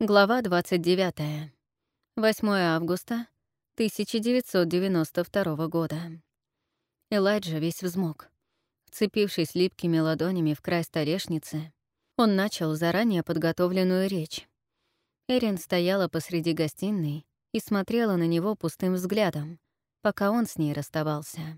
Глава 29. 8 августа 1992 года. Элайджа весь взмок. Вцепившись липкими ладонями в край столешницы, он начал заранее подготовленную речь. Эрин стояла посреди гостиной и смотрела на него пустым взглядом, пока он с ней расставался.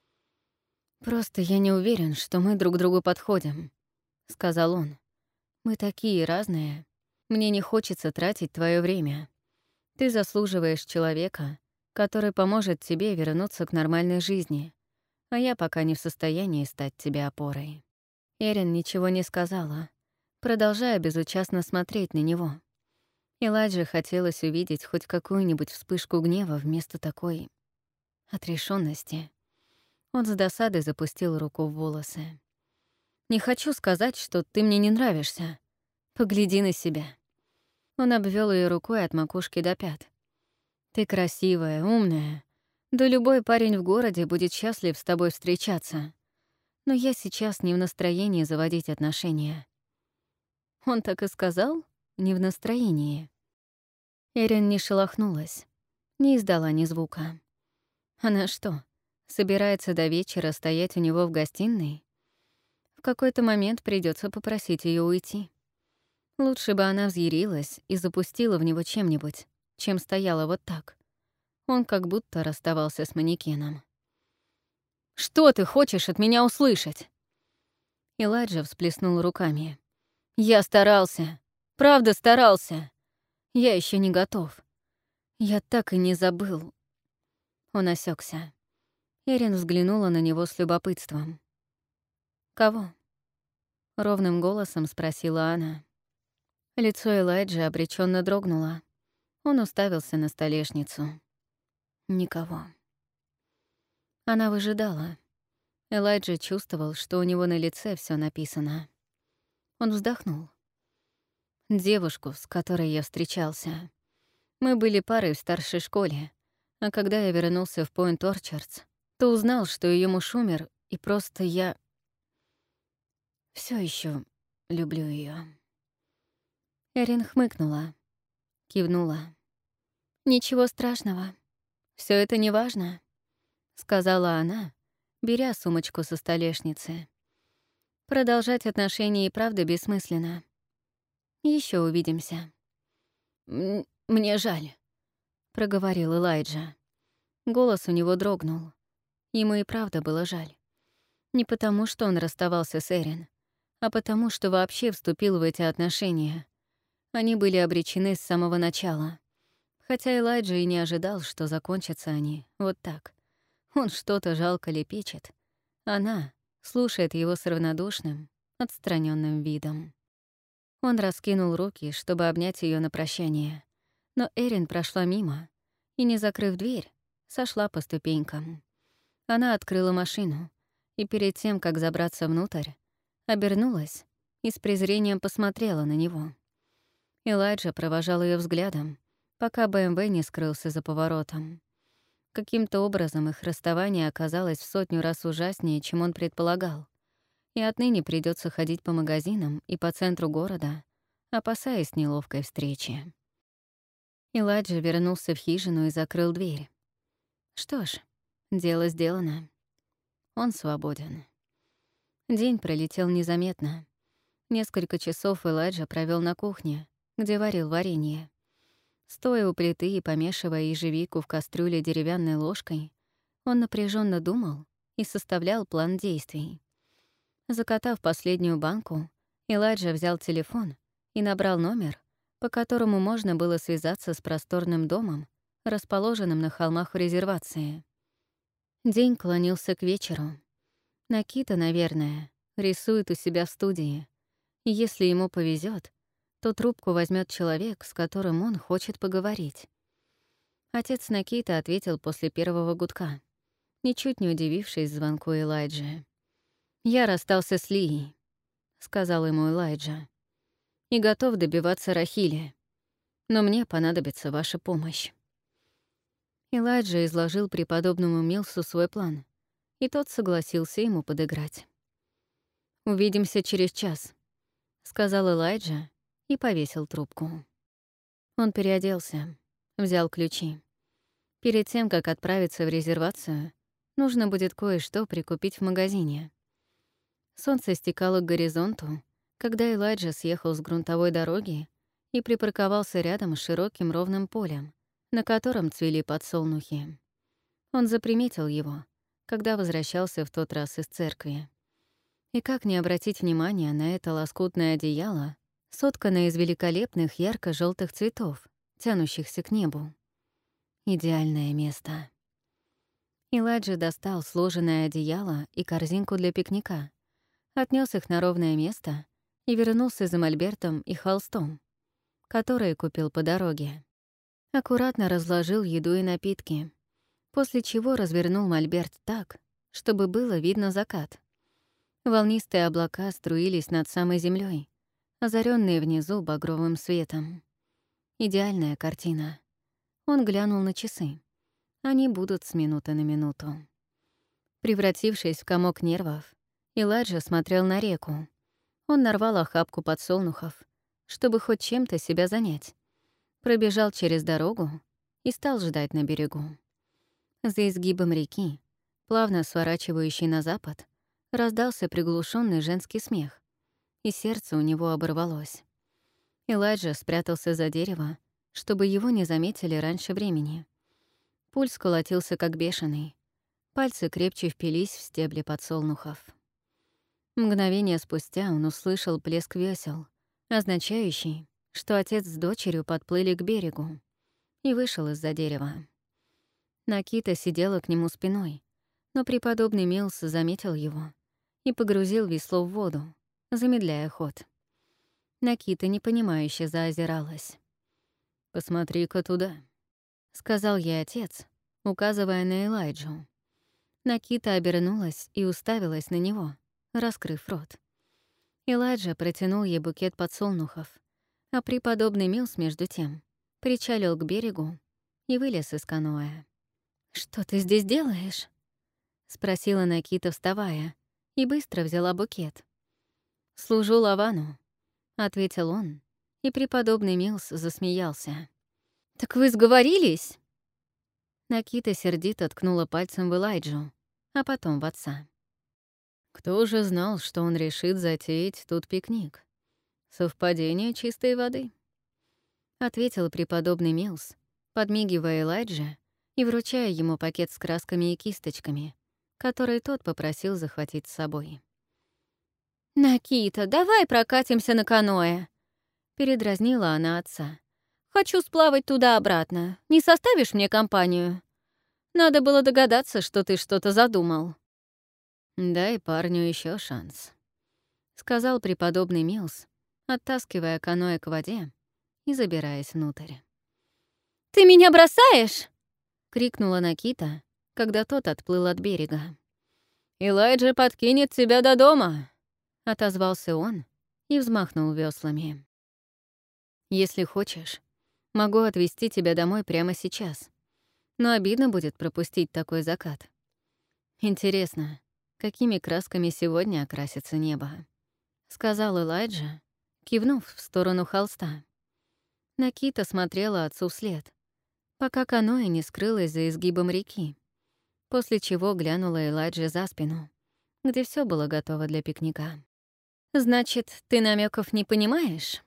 «Просто я не уверен, что мы друг другу подходим», — сказал он. «Мы такие разные. Мне не хочется тратить твое время. Ты заслуживаешь человека, который поможет тебе вернуться к нормальной жизни, а я пока не в состоянии стать тебе опорой». Эрин ничего не сказала, продолжая безучастно смотреть на него. Элайджа хотелось увидеть хоть какую-нибудь вспышку гнева вместо такой отрешенности. Он с досадой запустил руку в волосы. «Не хочу сказать, что ты мне не нравишься. Погляди на себя». Он обвел ее рукой от макушки до пят. «Ты красивая, умная. Да любой парень в городе будет счастлив с тобой встречаться. Но я сейчас не в настроении заводить отношения». Он так и сказал? Не в настроении. Эрин не шелохнулась, не издала ни звука. Она что, собирается до вечера стоять у него в гостиной? В какой-то момент придется попросить ее уйти. Лучше бы она взъярилась и запустила в него чем-нибудь, чем стояла вот так. Он как будто расставался с манекеном. «Что ты хочешь от меня услышать?» Элайджа всплеснул руками. «Я старался. Правда старался. Я еще не готов. Я так и не забыл». Он осекся. Эрин взглянула на него с любопытством. «Кого?» — ровным голосом спросила она. Лицо Элайджи обреченно дрогнуло. Он уставился на столешницу. Никого. Она выжидала. Элайджа чувствовал, что у него на лице все написано. Он вздохнул. Девушку, с которой я встречался. Мы были парой в старшей школе, а когда я вернулся в Пойнт-Орчардс, то узнал, что ее муж умер, и просто я все еще люблю ее. Эрин хмыкнула, кивнула. «Ничего страшного. Все это не важно», — сказала она, беря сумочку со столешницы. «Продолжать отношения и правда бессмысленно. Еще увидимся». «Мне жаль», — проговорил Элайджа. Голос у него дрогнул. Ему и правда было жаль. Не потому, что он расставался с Эрин, а потому, что вообще вступил в эти отношения. Они были обречены с самого начала. Хотя Элайджа и не ожидал, что закончатся они вот так. Он что-то жалко лепечет. Она слушает его с равнодушным, отстраненным видом. Он раскинул руки, чтобы обнять ее на прощание. Но Эрин прошла мимо и, не закрыв дверь, сошла по ступенькам. Она открыла машину и перед тем, как забраться внутрь, обернулась и с презрением посмотрела на него. Элайджа провожал ее взглядом, пока БМВ не скрылся за поворотом. Каким-то образом их расставание оказалось в 100 раз ужаснее, чем он предполагал, и отныне придется ходить по магазинам и по центру города, опасаясь неловкой встречи. Элайджа вернулся в хижину и закрыл дверь. Что ж, дело сделано. Он свободен. День пролетел незаметно. Несколько часов Элайджа провел на кухне, где варил варенье. Стоя у плиты и помешивая ежевику в кастрюле деревянной ложкой, он напряженно думал и составлял план действий. Закатав последнюю банку, Элайджа взял телефон и набрал номер, по которому можно было связаться с просторным домом, расположенным на холмах в резервации. День клонился к вечеру. Накита, наверное, рисует у себя в студии. И если ему повезет, то трубку возьмет человек, с которым он хочет поговорить. Отец Накита ответил после первого гудка, ничуть не удивившись звонку Элайджи. «Я расстался с Лией», — сказал ему Элайджа, «и готов добиваться Рахили. Но мне понадобится ваша помощь». Элайджа изложил преподобному Милсу свой план, и тот согласился ему подыграть. «Увидимся через час», — сказал Элайджа и повесил трубку. Он переоделся, взял ключи. Перед тем, как отправиться в резервацию, нужно будет кое-что прикупить в магазине. Солнце стекало к горизонту, когда Элайджа съехал с грунтовой дороги и припарковался рядом с широким ровным полем, на котором цвели подсолнухи. Он заприметил его, когда возвращался в тот раз из церкви. И как не обратить внимания на это лоскутное одеяло, сотканное из великолепных ярко желтых цветов, тянущихся к небу. Идеальное место. Элайджа достал сложенное одеяло и корзинку для пикника, отнес их на ровное место и вернулся за мольбертом и холстом, которые купил по дороге. Аккуратно разложил еду и напитки, после чего развернул мольберт так, чтобы было видно закат. Волнистые облака струились над самой землей, озаренные внизу багровым светом. Идеальная картина. Он глянул на часы. Они будут с минуты на минуту. Превратившись в комок нервов, Элайджа смотрел на реку. Он нарвал охапку подсолнухов, чтобы хоть чем-то себя занять. Пробежал через дорогу и стал ждать на берегу. За изгибом реки, плавно сворачивающей на запад, раздался приглушенный женский смех, и сердце у него оборвалось. Элайджа спрятался за дерево, чтобы его не заметили раньше времени. Пульс колотился как бешеный. Пальцы крепче впились в стебли подсолнухов. Мгновение спустя он услышал плеск весел, означающий, что отец с дочерью подплыли к берегу, и вышел из-за дерева. Накита сидела к нему спиной, но преподобный Милс заметил его и погрузил весло в воду, замедляя ход. Накита непонимающе заозиралась. «Посмотри-ка туда», — сказал ей отец, указывая на Элайджу. Накита обернулась и уставилась на него, раскрыв рот. Элайджа протянул ей букет подсолнухов, а преподобный Милс, между тем, причалил к берегу и вылез из каноэ. «Что ты здесь делаешь?» — спросила Накита, вставая, и быстро взяла букет. «Служу Лавану», — ответил он, и преподобный Милс засмеялся. «Так вы сговорились?» Накита сердито ткнула пальцем в Элайджу, а потом в отца. Кто же знал, что он решит затеять тут пикник? Совпадение чистой воды, — ответил преподобный Милс, подмигивая Элайдже и вручая ему пакет с красками и кисточками, который тот попросил захватить с собой. «Накита, давай прокатимся на каноэ!» — передразнила она отца. «Хочу сплавать туда-обратно. Не составишь мне компанию? Надо было догадаться, что ты что-то задумал». «Дай парню еще шанс», — сказал преподобный Милс, оттаскивая каноэ к воде и забираясь внутрь. «Ты меня бросаешь?» — крикнула Накита, когда тот отплыл от берега. «Элайджа подкинет тебя до дома», — отозвался он и взмахнул веслами. «Если хочешь, могу отвезти тебя домой прямо сейчас, но обидно будет пропустить такой закат. Интересно, какими красками сегодня окрасится небо?» — сказал Элайджа, кивнув в сторону холста. Накита смотрела отцу вслед, пока каноэ не скрылось за изгибом реки, после чего глянула Элайджа за спину, где все было готово для пикника. «Значит, ты намеков не понимаешь?»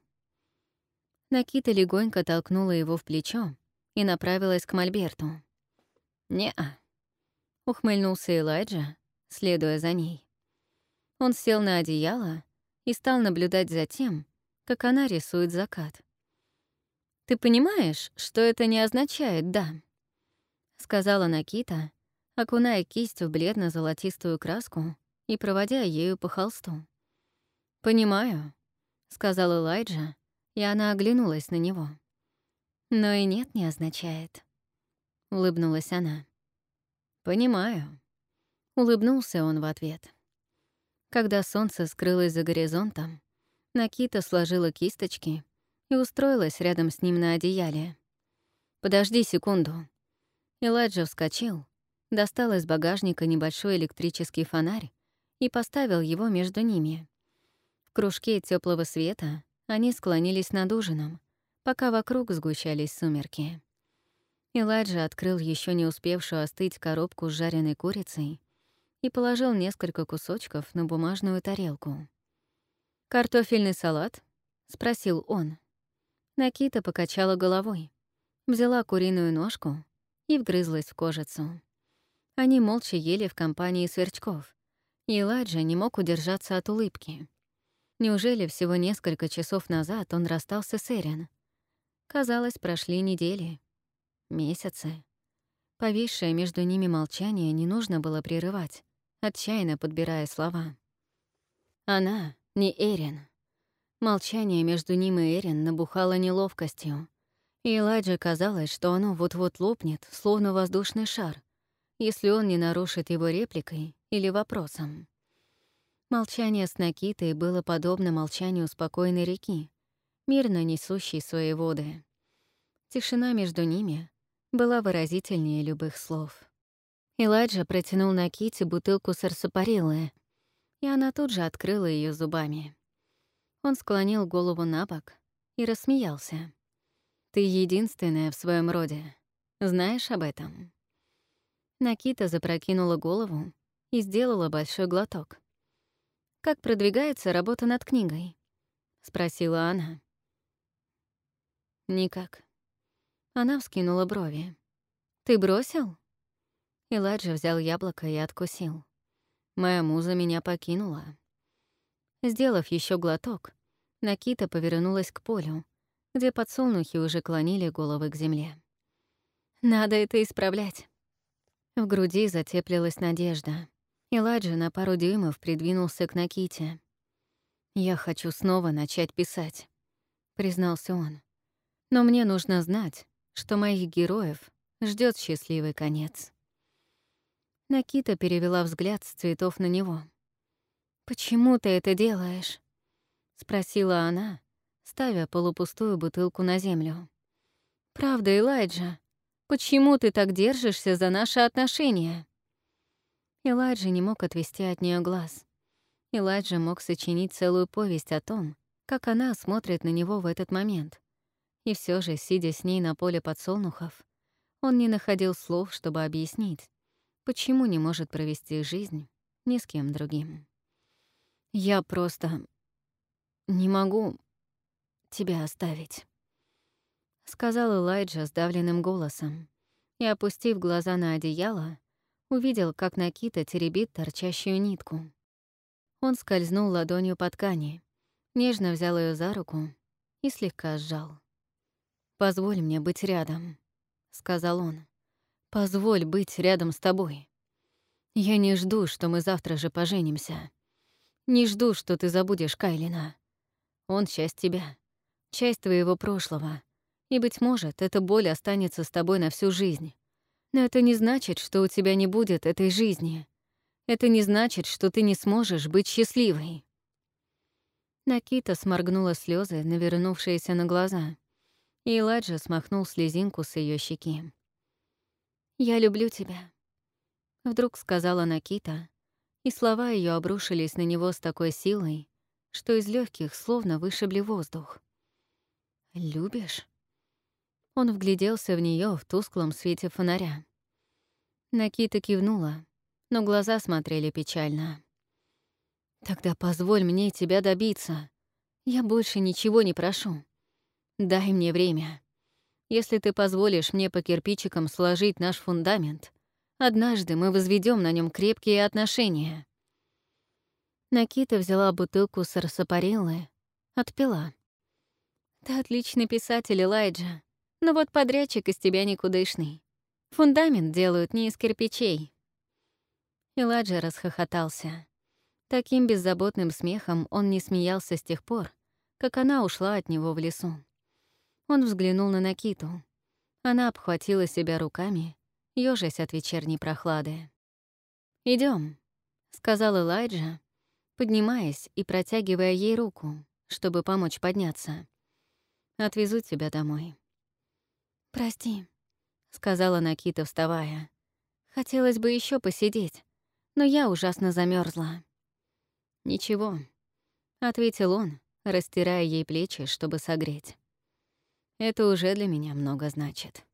Накита легонько толкнула его в плечо и направилась к мольберту. «Не-а», — ухмыльнулся Элайджа, следуя за ней. Он сел на одеяло и стал наблюдать за тем, как она рисует закат. «Ты понимаешь, что это не означает «да», — сказала Накита, окуная кисть в бледно-золотистую краску и проводя ею по холсту. «Понимаю», — сказал Элайджа, и она оглянулась на него. «Но и нет не означает», — улыбнулась она. «Понимаю», — улыбнулся он в ответ. Когда солнце скрылось за горизонтом, Накита сложила кисточки и устроилась рядом с ним на одеяле. «Подожди секунду». Элайджа вскочил, достал из багажника небольшой электрический фонарь и поставил его между ними. В кружке теплого света они склонились над ужином, пока вокруг сгущались сумерки. Элайджа открыл еще не успевшую остыть коробку с жареной курицей и положил несколько кусочков на бумажную тарелку. «Картофельный салат?» — спросил он. Накита покачала головой, взяла куриную ножку и вгрызлась в кожицу. Они молча ели в компании сверчков, и Элайджа не мог удержаться от улыбки. Неужели всего несколько часов назад он расстался с Эрин? Казалось, прошли недели, месяцы. Повисшее между ними молчание не нужно было прерывать, отчаянно подбирая слова. Она не Эрин. Молчание между ним и Эрин набухало неловкостью, и Элайдже казалось, что оно вот-вот лопнет, словно воздушный шар, если он не нарушит его репликой или вопросом. Молчание с Накитой было подобно молчанию спокойной реки, мирно несущей свои воды. Тишина между ними была выразительнее любых слов. Элайджа протянул Наките бутылку сарсапариллы, и она тут же открыла ее зубами. Он склонил голову набок и рассмеялся. «Ты единственная в своем роде. Знаешь об этом?» Накита запрокинула голову и сделала большой глоток. «Как продвигается работа над книгой?» — спросила она. «Никак». Она вскинула брови. «Ты бросил?» Элайджа взял яблоко и откусил. «Моя муза меня покинула». Сделав еще глоток, Накита повернулась к полю, где подсолнухи уже клонили головы к земле. «Надо это исправлять». В груди затеплилась надежда. Элайджа на пару дюймов придвинулся к Наките. «Я хочу снова начать писать», — признался он. «Но мне нужно знать, что моих героев ждет счастливый конец». Накита перевела взгляд с цветов на него. «Почему ты это делаешь?» — спросила она, ставя полупустую бутылку на землю. «Правда, Элайджа, почему ты так держишься за наши отношения?» Элайджа не мог отвести от нее глаз. Элайджа мог сочинить целую повесть о том, как она смотрит на него в этот момент. И все же, сидя с ней на поле подсолнухов, он не находил слов, чтобы объяснить, почему не может провести жизнь ни с кем другим. «Я просто не могу тебя оставить», — сказал Элайджа сдавленным голосом, и, опустив глаза на одеяло, увидел, как Накита теребит торчащую нитку. Он скользнул ладонью по ткани, нежно взял ее за руку и слегка сжал. «Позволь мне быть рядом», — сказал он. «Позволь быть рядом с тобой. Я не жду, что мы завтра же поженимся. Не жду, что ты забудешь Кайлина. Он часть тебя, часть твоего прошлого, и, быть может, эта боль останется с тобой на всю жизнь. Но это не значит, что у тебя не будет этой жизни. Это не значит, что ты не сможешь быть счастливой». Накита сморгнула слезы, навернувшиеся на глаза, и Элайджа смахнул слезинку с ее щеки. «Я люблю тебя», — вдруг сказала Накита, и слова ее обрушились на него с такой силой, что из легких словно вышибли воздух. «Любишь?» Он вгляделся в нее в тусклом свете фонаря. Накита кивнула, но глаза смотрели печально. «Тогда позволь мне тебя добиться. Я больше ничего не прошу. Дай мне время. Если ты позволишь мне по кирпичикам сложить наш фундамент, однажды мы возведем на нем крепкие отношения». Накита взяла бутылку сарсапариллы, отпила. «Ты отличный писатель, Элайджа, но вот подрядчик из тебя никудышный. Фундамент делают не из кирпичей». Элайджа расхохотался. Таким беззаботным смехом он не смеялся с тех пор, как она ушла от него в лесу. Он взглянул на Накиту. Она обхватила себя руками, ёжась от вечерней прохлады. «Идём», — сказал Элайджа, поднимаясь и протягивая ей руку, чтобы помочь подняться. «Отвезу тебя домой». «Прости», — сказала Накита, вставая. «Хотелось бы еще посидеть, но я ужасно замерзла. «Ничего», — ответил он, растирая ей плечи, чтобы согреть. Это уже для меня много значит.